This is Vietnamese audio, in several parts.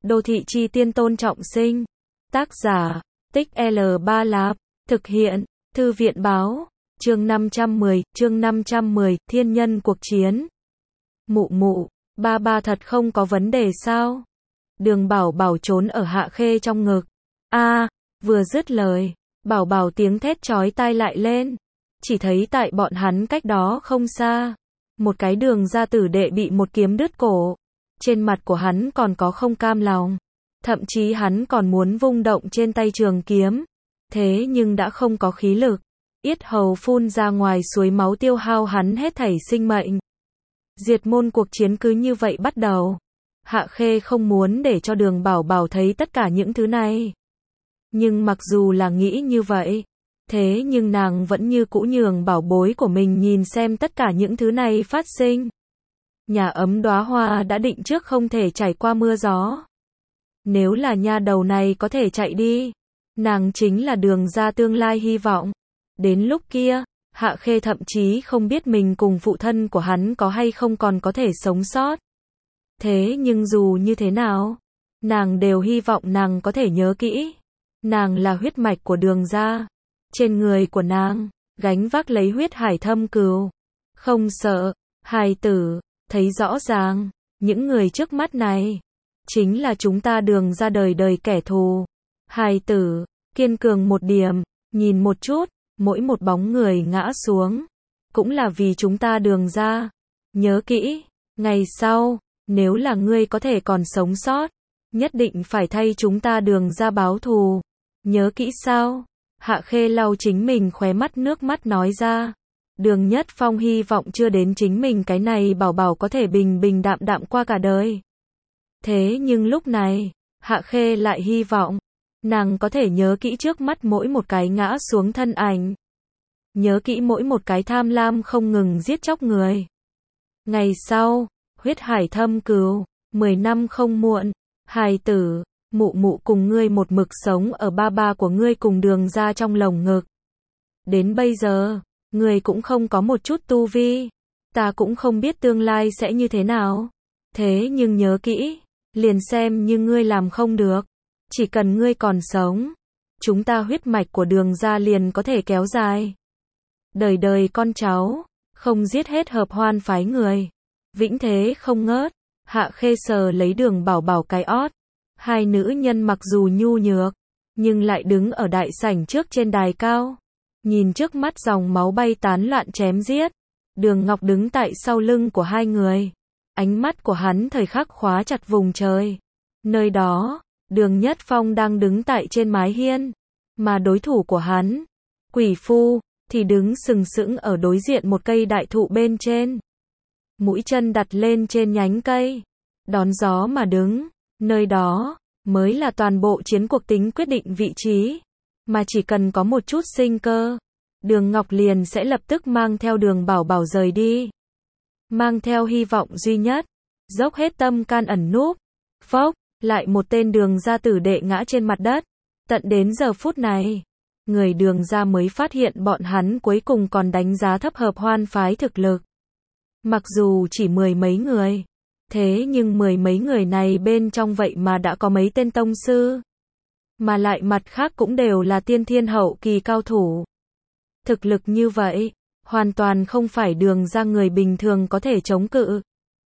Đô thị chi tiên Tôn Trọng Sinh. Tác giả, Tích L3 Lạp. Thực hiện, Thư viện báo. Chương 510, Thiên nhân cuộc chiến. Mụ mụ, ba thật không có vấn đề sao? Đường Bảo Bảo trốn ở Hạ Khê trong ngực. Vừa dứt lời, Bảo Bảo tiếng thét chói tai lại lên. Chỉ thấy tại bọn hắn cách đó không xa, một cái Đường gia tử đệ bị một kiếm đứt cổ. Trên mặt của hắn còn có không cam lòng. Thậm chí hắn còn muốn vung động trên tay trường kiếm. Thế nhưng đã không có khí lực. Yết hầu phun ra ngoài suối máu tiêu hao hắn hết thảy sinh mệnh. Diệt môn cuộc chiến cứ như vậy bắt đầu. Hạ Khê không muốn để cho Đường Bảo Bảo thấy tất cả những thứ này. Nhưng mặc dù là nghĩ như vậy, thế nhưng nàng vẫn như cũ nhường bảo bối của mình nhìn xem tất cả những thứ này phát sinh. Nhà ấm đóa hoa đã định trước không thể trải qua mưa gió. Nếu là nha đầu này có thể chạy đi, nàng chính là Đường gia tương lai hy vọng. Đến lúc kia, Hạ Khê thậm chí không biết mình cùng phụ thân của hắn có hay không còn có thể sống sót. Thế nhưng dù như thế nào, nàng đều hy vọng nàng có thể nhớ kỹ. Nàng là huyết mạch của Đường gia. Trên người của nàng, gánh vác lấy huyết hải thâm cừu. Không sợ, hài tử, thấy rõ ràng, những người trước mắt này, chính là chúng ta Đường gia đời đời kẻ thù. Hài tử, kiên cường một điểm, nhìn một chút, mỗi một bóng người ngã xuống, cũng là vì chúng ta Đường gia. Nhớ kỹ, ngày sau, nếu là ngươi có thể còn sống sót, nhất định phải thay chúng ta Đường gia báo thù. Nhớ kỹ sao? Hạ Khê lau chính mình khóe mắt nước mắt nói ra. Đường Nhất Phong hy vọng chưa đến chính mình cái này Bảo Bảo có thể bình bình đạm đạm qua cả đời. Thế nhưng lúc này, Hạ Khê lại hy vọng, nàng có thể nhớ kỹ trước mắt mỗi một cái ngã xuống thân ảnh. Nhớ kỹ mỗi một cái tham lam không ngừng giết chóc người. Ngày sau, huyết hải thâm cừu, 10 năm không muộn, hài tử, mụ mụ cùng ngươi một mực sống ở ba của ngươi cùng Đường gia trong lồng ngực. Đến bây giờ, ngươi cũng không có một chút tu vi. Ta cũng không biết tương lai sẽ như thế nào. Thế nhưng nhớ kỹ, liền xem như ngươi làm không được. Chỉ cần ngươi còn sống, chúng ta huyết mạch của Đường gia liền có thể kéo dài. Đời đời con cháu, không giết hết hợp hoan phái người. Vĩnh thế không ngớt. Hạ Khê sờ lấy Đường Bảo Bảo cái ót. Hai nữ nhân mặc dù nhu nhược, nhưng lại đứng ở đại sảnh trước trên đài cao. Nhìn trước mắt dòng máu bay tán loạn chém giết. Đường Ngọc đứng tại sau lưng của hai người. Ánh mắt của hắn thời khắc khóa chặt vùng trời. Nơi đó, Đường Nhất Phong đang đứng tại trên mái hiên. Mà đối thủ của hắn, Quỷ Phu, thì đứng sừng sững ở đối diện một cây đại thụ bên trên. Mũi chân đặt lên trên nhánh cây. Đón gió mà đứng. Nơi đó, mới là toàn bộ chiến cuộc tính quyết định vị trí. Mà chỉ cần có một chút sinh cơ, Đường Ngọc liền sẽ lập tức mang theo Đường Bảo Bảo rời đi. Mang theo hy vọng duy nhất, dốc hết tâm can ẩn núp. Phốc, lại một tên Đường gia tử đệ ngã trên mặt đất. Tận đến giờ phút này, người Đường gia mới phát hiện bọn hắn cuối cùng còn đánh giá thấp hợp hoan phái thực lực. Mặc dù chỉ 10 mấy người, thế nhưng 10 mấy người này bên trong vậy mà đã có mấy tên tông sư. Mà lại mặt khác cũng đều là tiên thiên hậu kỳ cao thủ. Thực lực như vậy, hoàn toàn không phải Đường gia người bình thường có thể chống cự.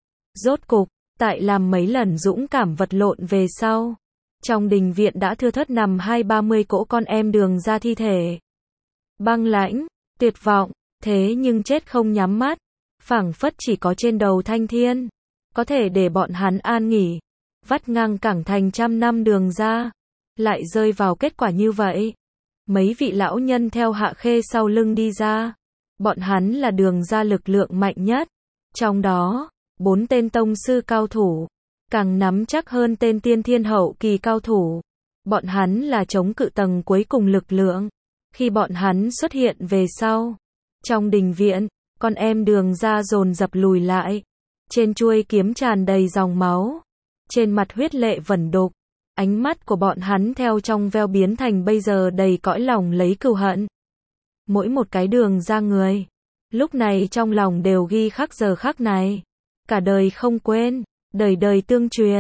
Rốt cục, tại làm mấy lần dũng cảm vật lộn về sau, trong đình viện đã thưa thớt nằm 20-30 cỗ con em Đường gia thi thể. Băng lãnh, tuyệt vọng, thế nhưng chết không nhắm mắt, phảng phất chỉ có trên đầu Thanh Thiên có thể để bọn hắn an nghỉ. Vắt ngang cẳng thành trăm năm Đường gia, lại rơi vào kết quả như vậy. Mấy vị lão nhân theo Hạ Khê sau lưng đi ra. Bọn hắn là Đường gia lực lượng mạnh nhất. Trong đó, 4 tên tông sư cao thủ, càng nắm chắc hơn tên tiên thiên hậu kỳ cao thủ. Bọn hắn là chống cự tầng cuối cùng lực lượng. Khi bọn hắn xuất hiện về sau, trong đình viện, con em Đường gia dồn dập lùi lại. Trên chuôi kiếm tràn đầy dòng máu. Trên mặt huyết lệ vẩn đục. Ánh mắt của bọn hắn theo trong veo biến thành bây giờ đầy cõi lòng lấy cừu hận. Mỗi một cái Đường gia người, lúc này trong lòng đều ghi khắc giờ khắc này. Cả đời không quên, đời đời tương truyền.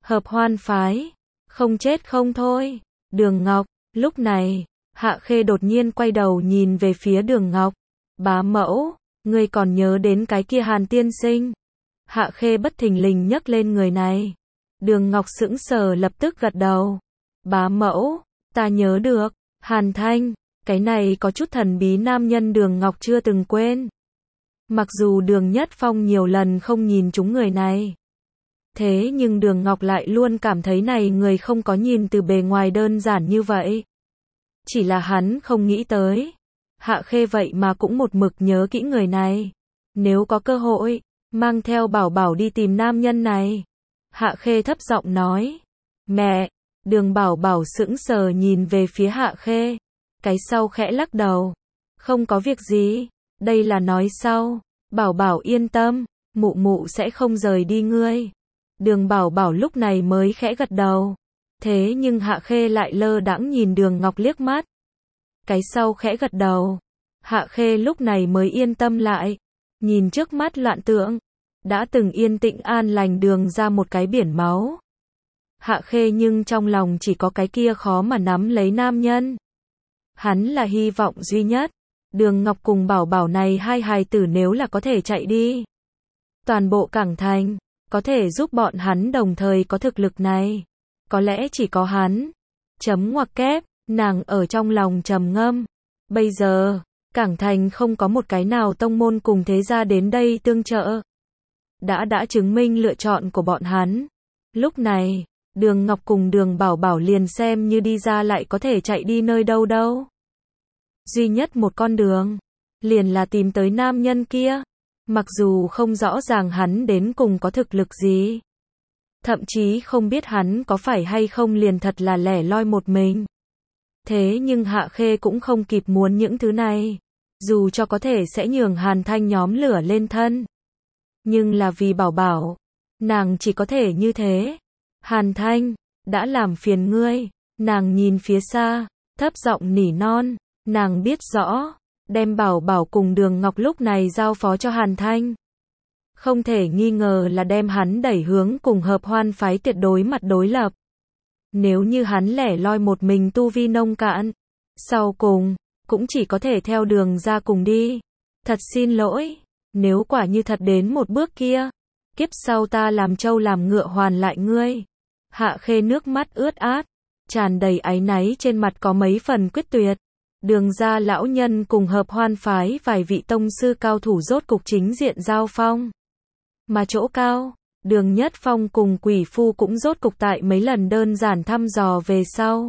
Hợp hoan phái, không chết không thôi. Đường Ngọc, lúc này, Hạ Khê đột nhiên quay đầu nhìn về phía Đường Ngọc. Bá mẫu, ngươi còn nhớ đến cái kia Hàn tiên sinh? Hạ Khê bất thình lình nhấc lên người này. Đường Ngọc sững sờ lập tức gật đầu. Bá mẫu, ta nhớ được, Hàn Thanh, cái này có chút thần bí nam nhân Đường Ngọc chưa từng quên. Mặc dù Đường Nhất Phong nhiều lần không nhìn trúng người này. Thế nhưng Đường Ngọc lại luôn cảm thấy này người không có nhìn từ bề ngoài đơn giản như vậy. Chỉ là hắn không nghĩ tới. Hạ Khê vậy mà cũng một mực nhớ kỹ người này. Nếu có cơ hội, mang theo Bảo Bảo đi tìm nam nhân này. Hạ Khê thấp giọng nói. Mẹ, Đường Bảo Bảo sững sờ nhìn về phía Hạ Khê. Cái sau khẽ lắc đầu. Không có việc gì, đây là nói sau. Bảo Bảo yên tâm, mụ mụ sẽ không rời đi ngươi. Đường Bảo Bảo lúc này mới khẽ gật đầu. Thế nhưng Hạ Khê lại lơ đãng nhìn Đường Ngọc liếc mắt. Cái sau khẽ gật đầu. Hạ Khê lúc này mới yên tâm lại. Nhìn trước mắt loạn tượng. Đã từng yên tĩnh an lành đường ra một cái biển máu. Hạ Khê nhưng trong lòng chỉ có cái kia khó mà nắm lấy nam nhân. Hắn là hy vọng duy nhất. Đường Ngọc cùng Bảo Bảo này hai hài tử nếu là có thể chạy đi. Toàn bộ Cảng Thành, có thể giúp bọn hắn đồng thời có thực lực này. Có lẽ chỉ có hắn. Chấm ngoặc kép, nàng ở trong lòng trầm ngâm. Bây giờ, Cảng Thành không có một cái nào tông môn cùng thế gia đến đây tương trợ. Đã chứng minh lựa chọn của bọn hắn. Lúc này, Đường Ngọc cùng Đường Bảo Bảo liền xem như đi ra lại có thể chạy đi nơi đâu đâu. Duy nhất một con đường, liền là tìm tới nam nhân kia. Mặc dù không rõ ràng hắn đến cùng có thực lực gì. Thậm chí không biết hắn có phải hay không liền thật là lẻ loi một mình. Thế nhưng Hạ Khê cũng không kịp muốn những thứ này. Dù cho có thể sẽ nhường Hàn Thanh nhóm lửa lên thân. Nhưng là vì Bảo Bảo. Nàng chỉ có thể như thế. Hàn Thanh, đã làm phiền ngươi. Nàng nhìn phía xa, thấp giọng nỉ non. Nàng biết rõ, đem Bảo Bảo cùng Đường Ngọc lúc này giao phó cho Hàn Thanh. Không thể nghi ngờ là đem hắn đẩy hướng cùng Hợp Hoan phái tuyệt đối mặt đối lập. Nếu như hắn lẻ loi một mình tu vi nông cạn, sau cùng, cũng chỉ có thể theo Đường ra cùng đi. Thật xin lỗi, nếu quả như thật đến một bước kia, kiếp sau ta làm trâu làm ngựa hoàn lại ngươi. Hạ Khê nước mắt ướt át, tràn đầy áy náy trên mặt có mấy phần quyết tuyệt. Đường ra lão nhân cùng Hợp Hoan phái vài vị tông sư cao thủ rốt cục chính diện giao phong. Mà chỗ cao, Đường Nhất Phong cùng Quỷ Phu cũng rốt cục tại mấy lần đơn giản thăm dò về sau.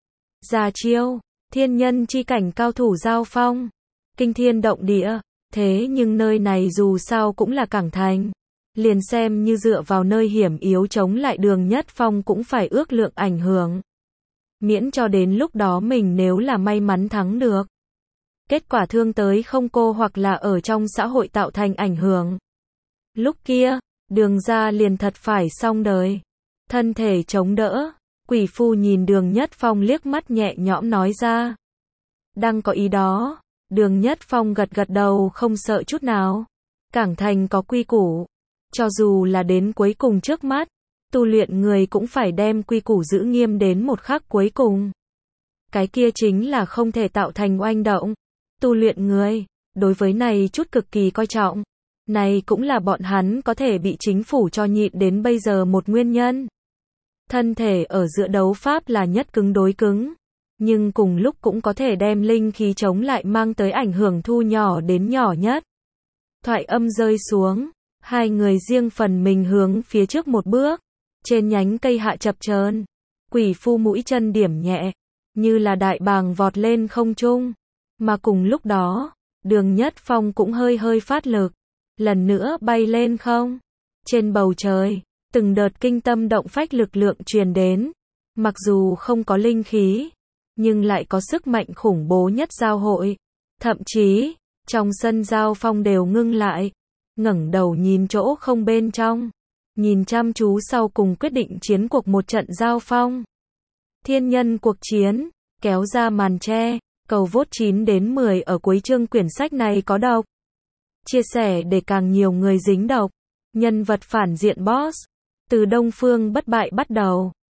Ra chiêu, thiên nhân chi cảnh cao thủ giao phong. Kinh thiên động địa, thế nhưng nơi này dù sao cũng là Cảng Thành. Liền xem như dựa vào nơi hiểm yếu chống lại Đường Nhất Phong cũng phải ước lượng ảnh hưởng. Miễn cho đến lúc đó mình nếu là may mắn thắng được. Kết quả thương tới không cô hoặc là ở trong xã hội tạo thành ảnh hưởng. Lúc kia, Đường ra liền thật phải xong đời. Thân thể chống đỡ, Quỷ Phu nhìn Đường Nhất Phong liếc mắt nhẹ nhõm nói ra. Đang có ý đó, Đường Nhất Phong gật gật đầu không sợ chút nào. Cảng Thành có quy củ. Cho dù là đến cuối cùng trước mắt, tu luyện người cũng phải đem quy củ giữ nghiêm đến một khắc cuối cùng. Cái kia chính là không thể tạo thành oanh động. Tu luyện người, đối với này chút cực kỳ coi trọng. Này cũng là bọn hắn có thể bị chính phủ cho nhịn đến bây giờ một nguyên nhân. Thân thể ở giữa đấu pháp là nhất cứng đối cứng. Nhưng cùng lúc cũng có thể đem linh khí chống lại mang tới ảnh hưởng thu nhỏ đến nhỏ nhất. Thoại âm rơi xuống. Hai người riêng phần mình hướng phía trước một bước. Trên nhánh cây hạ chập chờn, Quỷ Phu mũi chân điểm nhẹ, như là đại bàng vọt lên không trung. Mà cùng lúc đó, Đường Nhất Phong cũng hơi hơi phát lực, lần nữa bay lên không. Trên bầu trời, từng đợt kinh tâm động phách lực lượng truyền đến. Mặc dù không có linh khí, nhưng lại có sức mạnh khủng bố nhất giao hội. Thậm chí, trong sân giao phong đều ngưng lại, ngẩng đầu nhìn chỗ không bên trong. Nhìn chăm chú sau cùng quyết định chiến cuộc một trận giao phong. Thiên nhân cuộc chiến, kéo ra màn che, cầu vote 9 đến 10 ở cuối chương quyển sách này có đọc. Chia sẻ để càng nhiều người dính đọc. Nhân vật phản diện boss. Từ Đông Phương bất bại bắt đầu.